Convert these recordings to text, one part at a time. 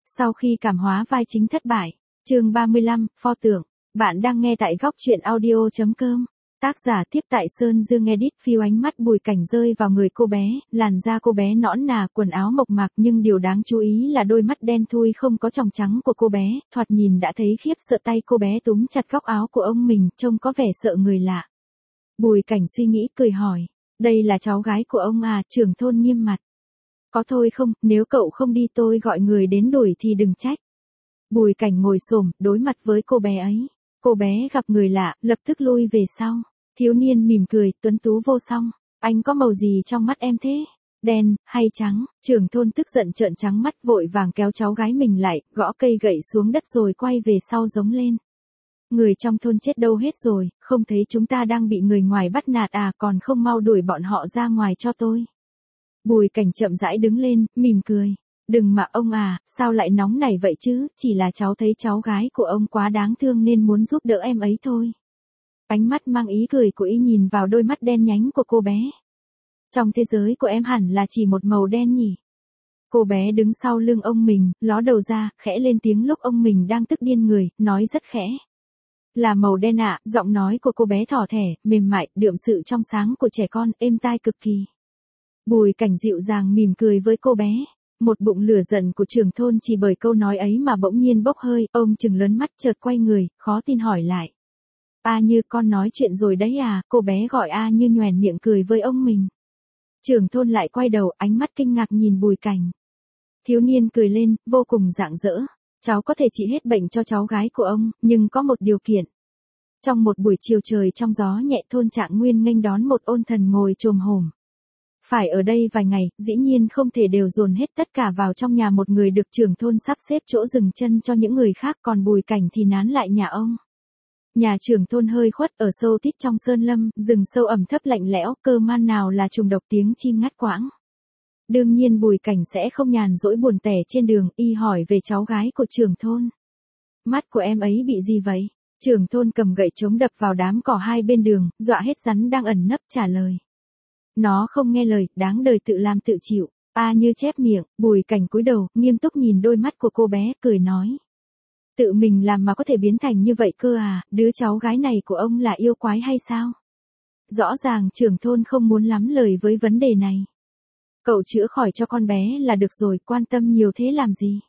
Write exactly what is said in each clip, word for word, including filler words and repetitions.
Sau khi cảm hóa vai chính thất bại, chương ba mươi lăm, pho tượng, bạn đang nghe tại góc truyện audio.com. Tác giả tiếp tại Sơn Dương edit. Phiêu ánh mắt Bùi Cảnh rơi vào người cô bé, làn da cô bé nõn nà, quần áo mộc mạc, nhưng điều đáng chú ý là đôi mắt đen thui không có tròng trắng của cô bé, thoạt nhìn đã thấy khiếp sợ. Tay cô bé túm chặt góc áo của ông mình, trông có vẻ sợ người lạ. Bùi Cảnh suy nghĩ cười hỏi, đây là cháu gái của ông à? Trưởng thôn nghiêm mặt. Có thôi không, nếu cậu không đi tôi gọi người đến đuổi thì đừng trách. Bùi Cảnh ngồi xổm đối mặt với cô bé ấy. Cô bé gặp người lạ, lập tức lui về sau. Thiếu niên mỉm cười, tuấn tú vô song. Anh có màu gì trong mắt em thế? Đen, hay trắng? Trưởng thôn tức giận trợn trắng mắt, vội vàng kéo cháu gái mình lại, gõ cây gậy xuống đất rồi quay về sau giống lên. Người trong thôn chết đâu hết rồi, không thấy chúng ta đang bị người ngoài bắt nạt à, còn không mau đuổi bọn họ ra ngoài cho tôi. Bùi Cảnh chậm rãi đứng lên, mỉm cười. Đừng mà ông à, sao lại nóng nảy vậy chứ, chỉ là cháu thấy cháu gái của ông quá đáng thương nên muốn giúp đỡ em ấy thôi. Ánh mắt mang ý cười của y nhìn vào đôi mắt đen nhánh của cô bé. Trong thế giới của em hẳn là chỉ một màu đen nhỉ? Cô bé đứng sau lưng ông mình, ló đầu ra, khẽ lên tiếng lúc ông mình đang tức điên người, nói rất khẽ. Là màu đen ạ, giọng nói của cô bé thỏ thẻ, mềm mại, đượm sự trong sáng của trẻ con, êm tai cực kỳ. Bùi Cảnh dịu dàng mỉm cười với cô bé. Một bụng lửa giận của trưởng thôn chỉ bởi câu nói ấy mà bỗng nhiên bốc hơi, ông trừng lớn mắt chợt quay người, khó tin hỏi lại. A Như, con nói chuyện rồi đấy à? Cô bé gọi A Như nhoẻn miệng cười với ông mình. Trưởng thôn lại quay đầu, ánh mắt kinh ngạc nhìn Bùi Cảnh. Thiếu niên cười lên, vô cùng rạng rỡ. Cháu có thể trị hết bệnh cho cháu gái của ông, nhưng có một điều kiện. Trong một buổi chiều trời trong gió nhẹ, thôn Trạng Nguyên nghênh đón một ôn thần ngồi chồm hổm. Phải ở đây vài ngày, dĩ nhiên không thể đều dồn hết tất cả vào trong nhà một người, được trưởng thôn sắp xếp chỗ dừng chân cho những người khác, còn Bùi Cảnh thì nán lại nhà ông. Nhà trưởng thôn hơi khuất ở sâu tít trong sơn lâm, rừng sâu ẩm thấp lạnh lẽo, cơ man nào là trùng độc, tiếng chim ngắt quãng. Đương nhiên Bùi Cảnh sẽ không nhàn rỗi buồn tẻ trên đường, y hỏi về cháu gái của trưởng thôn. Mắt của em ấy bị gì vậy? Trưởng thôn cầm gậy chống đập vào đám cỏ hai bên đường, dọa hết rắn đang ẩn nấp, trả lời. Nó không nghe lời, đáng đời tự làm tự chịu. A Như chép miệng, Bùi Cảnh cúi đầu, nghiêm túc nhìn đôi mắt của cô bé, cười nói. Tự mình làm mà có thể biến thành như vậy cơ à, đứa cháu gái này của ông là yêu quái hay sao? Rõ ràng trưởng thôn không muốn lắm lời với vấn đề này. Cậu chữa khỏi cho con bé là được rồi, quan tâm nhiều thế làm gì?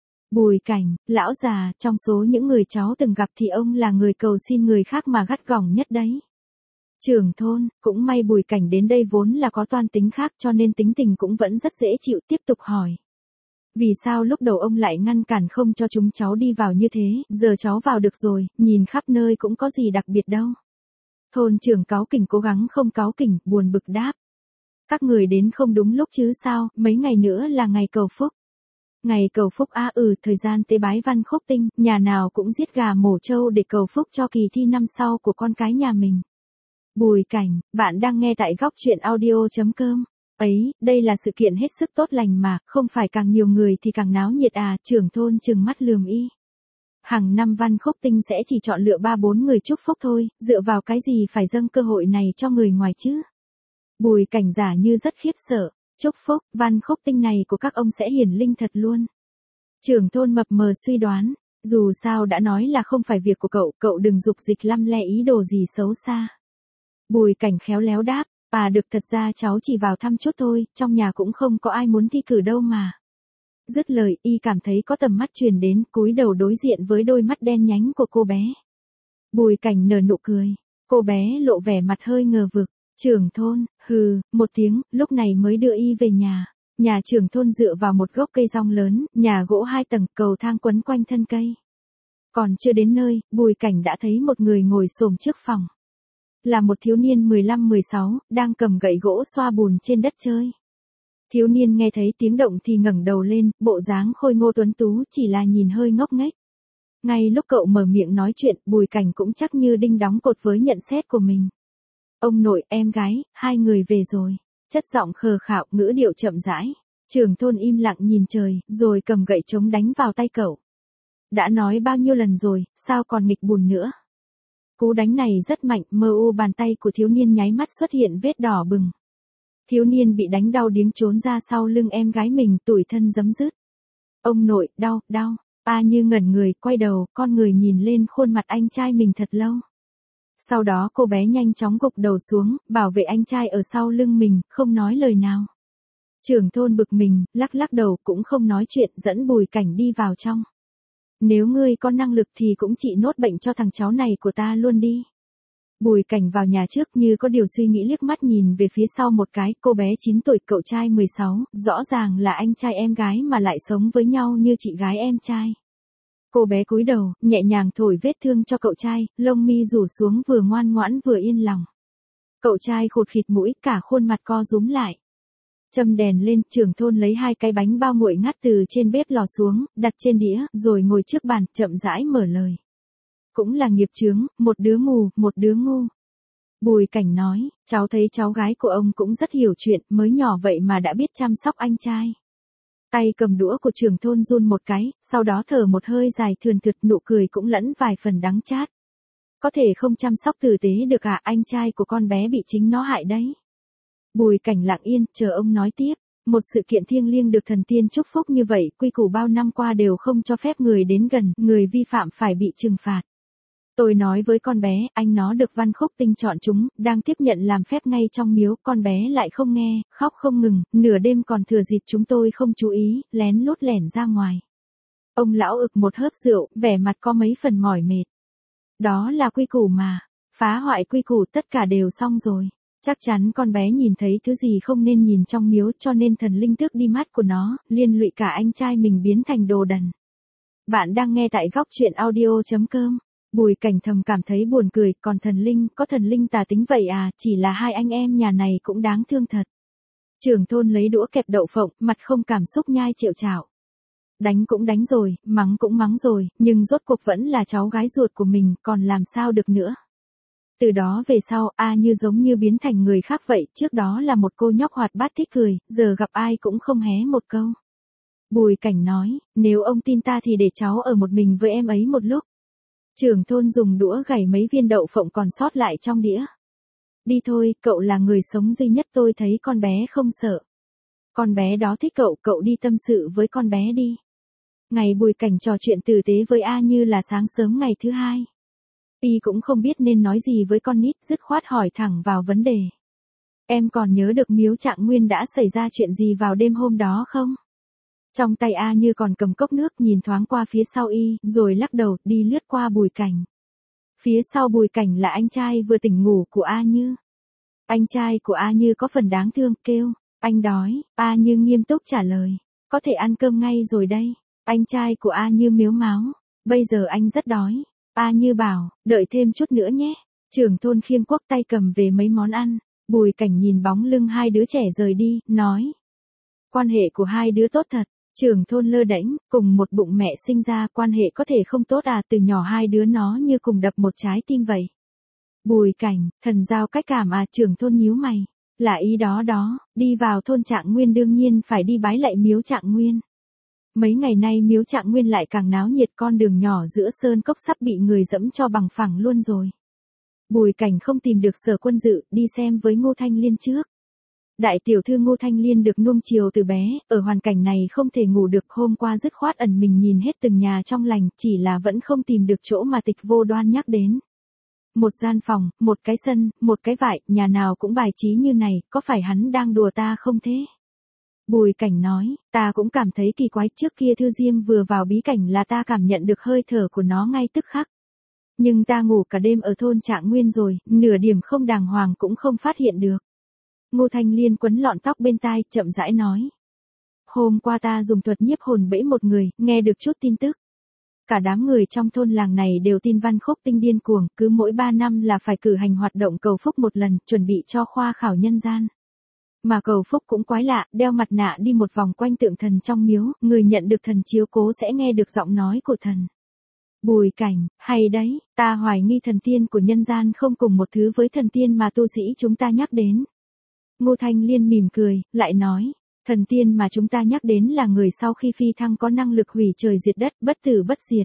Bùi Cảnh, lão già, trong số những người cháu từng gặp thì ông là người cầu xin người khác mà gắt gỏng nhất đấy. Trưởng thôn, cũng may Bùi Cảnh đến đây vốn là có toan tính khác cho nên tính tình cũng vẫn rất dễ chịu, tiếp tục hỏi. Vì sao lúc đầu ông lại ngăn cản không cho chúng cháu đi vào như thế, giờ cháu vào được rồi, nhìn khắp nơi cũng có gì đặc biệt đâu. Thôn trưởng cáu kỉnh cố gắng không cáu kỉnh, buồn bực đáp. Các người đến không đúng lúc chứ sao, mấy ngày nữa là ngày cầu phúc. Ngày cầu phúc a à, ừ, thời gian tế bái Văn Khúc Tinh, nhà nào cũng giết gà mổ trâu để cầu phúc cho kỳ thi năm sau của con cái nhà mình. Bùi Cảnh, bạn đang nghe tại góc truyện audio.com. Ấy, đây là sự kiện hết sức tốt lành mà, không phải càng nhiều người thì càng náo nhiệt à, trưởng thôn trừng mắt lườm y. Hàng năm Văn Khúc Tinh sẽ chỉ chọn lựa ba bốn người chúc phúc thôi, dựa vào cái gì phải dâng cơ hội này cho người ngoài chứ? Bùi Cảnh giả như rất khiếp sợ, chúc phúc, Văn Khúc Tinh này của các ông sẽ hiển linh thật luôn. Trưởng thôn mập mờ suy đoán, dù sao đã nói là không phải việc của cậu, cậu đừng dục dịch lăm le ý đồ gì xấu xa. Bùi Cảnh khéo léo đáp, à được, thật ra cháu chỉ vào thăm chút thôi, trong nhà cũng không có ai muốn thi cử đâu mà. Dứt lời, y cảm thấy có tầm mắt truyền đến, cúi đầu đối diện với đôi mắt đen nhánh của cô bé. Bùi Cảnh nở nụ cười, cô bé lộ vẻ mặt hơi ngờ vực, trưởng thôn, hừ, một tiếng, lúc này mới đưa y về nhà. Nhà trưởng thôn dựa vào một gốc cây rong lớn, nhà gỗ hai tầng, cầu thang quấn quanh thân cây. Còn chưa đến nơi, Bùi Cảnh đã thấy một người ngồi xổm trước phòng. Là một thiếu niên mười lăm mười sáu, đang cầm gậy gỗ xoa bùn trên đất chơi. Thiếu niên nghe thấy tiếng động thì ngẩng đầu lên, bộ dáng khôi ngô tuấn tú, chỉ là nhìn hơi ngốc nghếch. Ngay lúc cậu mở miệng nói chuyện, Bùi Cảnh cũng chắc như đinh đóng cột với nhận xét của mình. Ông nội, em gái, hai người về rồi. Chất giọng khờ khạo, ngữ điệu chậm rãi. Trưởng thôn im lặng nhìn trời, rồi cầm gậy chống đánh vào tay cậu. Đã nói bao nhiêu lần rồi, sao còn nghịch bùn nữa? Cú đánh này rất mạnh, mơ u bàn tay của thiếu niên nháy mắt xuất hiện vết đỏ bừng. Thiếu niên bị đánh đau điếng trốn ra sau lưng em gái mình, tủi thân giấm dứt. Ông nội, đau, đau. A Như ngẩn người, quay đầu, con người nhìn lên khuôn mặt anh trai mình thật lâu. Sau đó cô bé nhanh chóng gục đầu xuống, bảo vệ anh trai ở sau lưng mình, không nói lời nào. Trưởng thôn bực mình, lắc lắc đầu cũng không nói chuyện, dẫn Bùi Cảnh đi vào trong. Nếu ngươi có năng lực thì cũng trị nốt bệnh cho thằng cháu này của ta luôn đi. Bùi Cảnh vào nhà trước như có điều suy nghĩ, liếc mắt nhìn về phía sau một cái, cô bé chín tuổi, cậu trai mười sáu, rõ ràng là anh trai em gái mà lại sống với nhau như chị gái em trai. Cô bé cúi đầu, nhẹ nhàng thổi vết thương cho cậu trai, lông mi rủ xuống vừa ngoan ngoãn vừa yên lòng. Cậu trai khụt khịt mũi, cả khuôn mặt co rúm lại. Châm đèn lên, trưởng thôn lấy hai cái bánh bao nguội ngắt từ trên bếp lò xuống, đặt trên đĩa, rồi ngồi trước bàn, chậm rãi mở lời. Cũng là nghiệp chướng, một đứa mù, một đứa ngu. Bùi Cảnh nói, cháu thấy cháu gái của ông cũng rất hiểu chuyện, mới nhỏ vậy mà đã biết chăm sóc anh trai. Tay cầm đũa của trưởng thôn run một cái, sau đó thở một hơi dài thườn thượt, nụ cười cũng lẫn vài phần đắng chát. Có thể không chăm sóc tử tế được à, anh trai của con bé bị chính nó hại đấy. Bùi Cảnh lặng yên, chờ ông nói tiếp. Một sự kiện thiêng liêng được thần tiên chúc phúc như vậy, quy củ bao năm qua đều không cho phép người đến gần, người vi phạm phải bị trừng phạt. Tôi nói với con bé, anh nó được Văn Khúc Tinh chọn chúng, đang tiếp nhận làm phép ngay trong miếu, con bé lại không nghe, khóc không ngừng, nửa đêm còn thừa dịp chúng tôi không chú ý, lén lút lẻn ra ngoài. Ông lão ực một hớp rượu, vẻ mặt có mấy phần mỏi mệt. Đó là quy củ mà, phá hoại quy củ tất cả đều xong rồi. Chắc chắn con bé nhìn thấy thứ gì không nên nhìn trong miếu, cho nên thần linh tước đi mắt của nó, liên lụy cả anh trai mình biến thành đồ đần. Bạn đang nghe tại góc truyện audio chấm com. Bùi Cảnh thầm cảm thấy buồn cười, còn thần linh, có thần linh tà tính vậy à, chỉ là hai anh em nhà này cũng đáng thương thật. Trưởng thôn lấy đũa kẹp đậu phộng, mặt không cảm xúc nhai triệu chảo. Đánh cũng đánh rồi, mắng cũng mắng rồi, nhưng rốt cuộc vẫn là cháu gái ruột của mình, còn làm sao được nữa. Từ đó về sau, A Như giống như biến thành người khác vậy, trước đó là một cô nhóc hoạt bát thích cười, giờ gặp ai cũng không hé một câu. Bùi Cảnh nói, nếu ông tin ta thì để cháu ở một mình với em ấy một lúc. Trưởng thôn dùng đũa gảy mấy viên đậu phộng còn sót lại trong đĩa. Đi thôi, cậu là người sống duy nhất tôi thấy con bé không sợ. Con bé đó thích cậu, cậu đi tâm sự với con bé đi. Ngày Bùi Cảnh trò chuyện tử tế với A Như là sáng sớm ngày thứ hai. Y cũng không biết nên nói gì với con nít, dứt khoát hỏi thẳng vào vấn đề. Em còn nhớ được miếu Trạng Nguyên đã xảy ra chuyện gì vào đêm hôm đó không? Trong tay A Như còn cầm cốc nước, nhìn thoáng qua phía sau Y, rồi lắc đầu, đi lướt qua Bùi Cảnh. Phía sau Bùi Cảnh là anh trai vừa tỉnh ngủ của A Như. Anh trai của A Như có phần đáng thương, kêu, anh đói, A Như nghiêm túc trả lời, có thể ăn cơm ngay rồi đây. Anh trai của A Như mếu máo, bây giờ anh rất đói. A Như bảo, đợi thêm chút nữa nhé. Trưởng thôn khiêng cuốc tay cầm về mấy món ăn. Bùi Cảnh nhìn bóng lưng hai đứa trẻ rời đi, nói. Quan hệ của hai đứa tốt thật. Trưởng thôn lơ đễnh, cùng một bụng mẹ sinh ra, quan hệ có thể không tốt à, từ nhỏ hai đứa nó như cùng đập một trái tim vậy. Bùi Cảnh, thần giao cách cảm à, trưởng thôn nhíu mày. Là ý đó đó, đi vào thôn Trạng Nguyên đương nhiên phải đi bái lạy miếu Trạng Nguyên. Mấy ngày nay miếu Trạng Nguyên lại càng náo nhiệt, con đường nhỏ giữa sơn cốc sắp bị người dẫm cho bằng phẳng luôn rồi. Bùi Cảnh không tìm được Sở Quân Dự, đi xem với Ngô Thanh Liên trước. Đại tiểu thư Ngô Thanh Liên được nuông chiều từ bé, ở hoàn cảnh này không thể ngủ được, hôm qua dứt khoát ẩn mình nhìn hết từng nhà trong lành, chỉ là vẫn không tìm được chỗ mà Tịch Vô Đoan nhắc đến. Một gian phòng, một cái sân, một cái vại, nhà nào cũng bài trí như này, có phải hắn đang đùa ta không thế? Bùi Cảnh nói, ta cũng cảm thấy kỳ quái, trước kia Thư Diêm vừa vào bí cảnh là ta cảm nhận được hơi thở của nó ngay tức khắc. Nhưng ta ngủ cả đêm ở thôn Trạng Nguyên rồi, nửa điểm không đàng hoàng cũng không phát hiện được. Ngô Thanh Liên quấn lọn tóc bên tai, chậm rãi nói. Hôm qua ta dùng thuật nhiếp hồn bẫy một người, nghe được chút tin tức. Cả đám người trong thôn làng này đều tin Văn Khúc Tinh điên cuồng, cứ mỗi ba năm là phải cử hành hoạt động cầu phúc một lần, chuẩn bị cho khoa khảo nhân gian. Mà cầu phúc cũng quái lạ, đeo mặt nạ đi một vòng quanh tượng thần trong miếu, người nhận được thần chiếu cố sẽ nghe được giọng nói của thần. Bùi Cảnh, hay đấy, ta hoài nghi thần tiên của nhân gian không cùng một thứ với thần tiên mà tu sĩ chúng ta nhắc đến. Ngô Thanh Liên mỉm cười, lại nói, thần tiên mà chúng ta nhắc đến là người sau khi phi thăng có năng lực hủy trời diệt đất, bất tử bất diệt.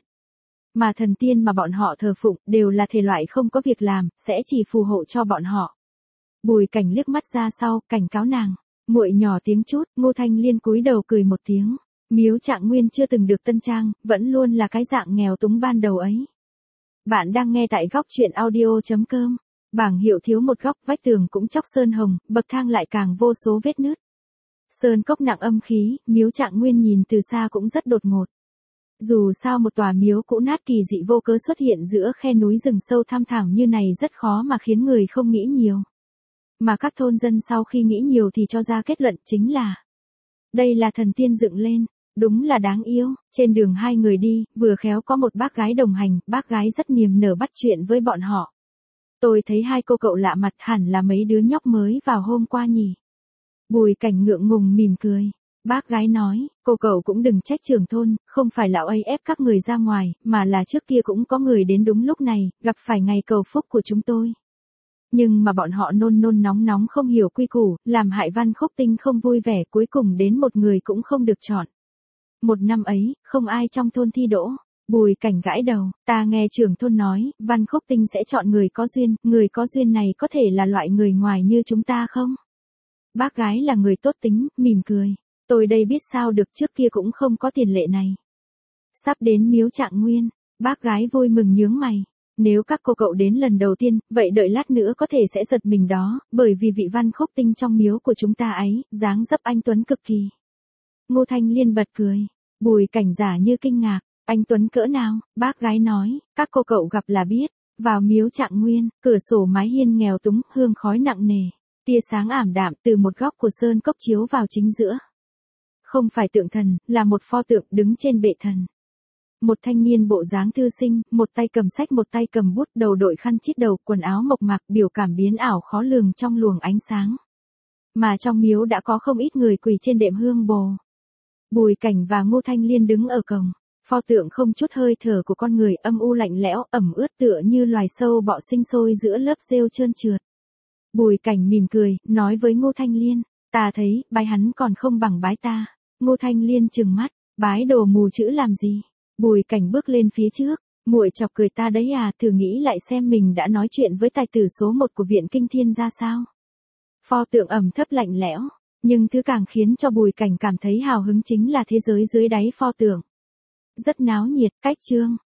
Mà thần tiên mà bọn họ thờ phụng, đều là thể loại không có việc làm, sẽ chỉ phù hộ cho bọn họ. Bùi Cảnh liếc mắt ra sau, cảnh cáo nàng, muội nhỏ tiếng chút, Ngô Thanh Liên cúi đầu cười một tiếng. Miếu Trạng Nguyên chưa từng được tân trang, vẫn luôn là cái dạng nghèo túng ban đầu ấy. Bạn đang nghe tại góc chuyện audio.com. Bảng hiệu thiếu một góc, vách tường cũng chóc sơn hồng, bậc thang lại càng vô số vết nứt. Sơn cốc nặng âm khí, miếu Trạng Nguyên nhìn từ xa cũng rất đột ngột. Dù sao một tòa miếu cũ nát kỳ dị vô cớ xuất hiện giữa khe núi rừng sâu thăm thẳm như này rất khó mà khiến người không nghĩ nhiều. Mà các thôn dân sau khi nghĩ nhiều thì cho ra kết luận chính là đây là thần tiên dựng lên, đúng là đáng yêu. Trên đường hai người đi, vừa khéo có một bác gái đồng hành, bác gái rất niềm nở bắt chuyện với bọn họ. Tôi thấy hai cô cậu lạ mặt, hẳn là mấy đứa nhóc mới vào hôm qua nhỉ. Bùi Cảnh ngượng ngùng mỉm cười. Bác gái nói, cô cậu cũng đừng trách trưởng thôn, không phải lão ấy ép các người ra ngoài, mà là trước kia cũng có người đến đúng lúc này, gặp phải ngày cầu phúc của chúng tôi. Nhưng mà bọn họ nôn nôn nóng nóng không hiểu quy củ, làm hại Văn Khúc Tinh không vui vẻ, cuối cùng đến một người cũng không được chọn. Một năm ấy, không ai trong thôn thi đỗ. Bùi Cảnh gãi đầu, ta nghe trưởng thôn nói, Văn Khúc Tinh sẽ chọn người có duyên, người có duyên này có thể là loại người ngoài như chúng ta không? Bác gái là người tốt tính, mỉm cười. Tôi đây biết sao được, trước kia cũng không có tiền lệ này. Sắp đến miếu Trạng Nguyên, bác gái vui mừng nhướng mày. Nếu các cô cậu đến lần đầu tiên, vậy đợi lát nữa có thể sẽ giật mình đó, bởi vì vị Văn Khúc Tinh trong miếu của chúng ta ấy, dáng dấp anh Tuấn cực kỳ. Ngô Thanh Liên bật cười. Bùi Cảnh giả như kinh ngạc. Anh Tuấn cỡ nào? Bác gái nói, các cô cậu gặp là biết. Vào miếu Trạng Nguyên, cửa sổ mái hiên nghèo túng, hương khói nặng nề. Tia sáng ảm đạm từ một góc của sơn cốc chiếu vào chính giữa. Không phải tượng thần, là một pho tượng đứng trên bệ thần. Một thanh niên bộ dáng thư sinh, một tay cầm sách một tay cầm bút, đầu đội khăn chít đầu, quần áo mộc mạc, biểu cảm biến ảo khó lường trong luồng ánh sáng. Mà trong miếu đã có không ít người quỳ trên đệm hương bồ. Bùi Cảnh và Ngô Thanh Liên đứng ở cổng. Pho tượng không chút hơi thở của con người, âm u lạnh lẽo, ẩm ướt tựa như loài sâu bọ sinh sôi giữa lớp rêu trơn trượt. Bùi Cảnh mỉm cười, nói với Ngô Thanh Liên, ta thấy, bái hắn còn không bằng bái ta. Ngô Thanh Liên trừng mắt, bái đồ mù chữ làm gì? Bùi Cảnh bước lên phía trước, muội chọc cười ta đấy à, thử nghĩ lại xem mình đã nói chuyện với tài tử số một của Viện Kinh Thiên ra sao. Pho tượng ẩm thấp lạnh lẽo, nhưng thứ càng khiến cho Bùi Cảnh cảm thấy hào hứng chính là thế giới dưới đáy pho tượng. Rất náo nhiệt, cách chương,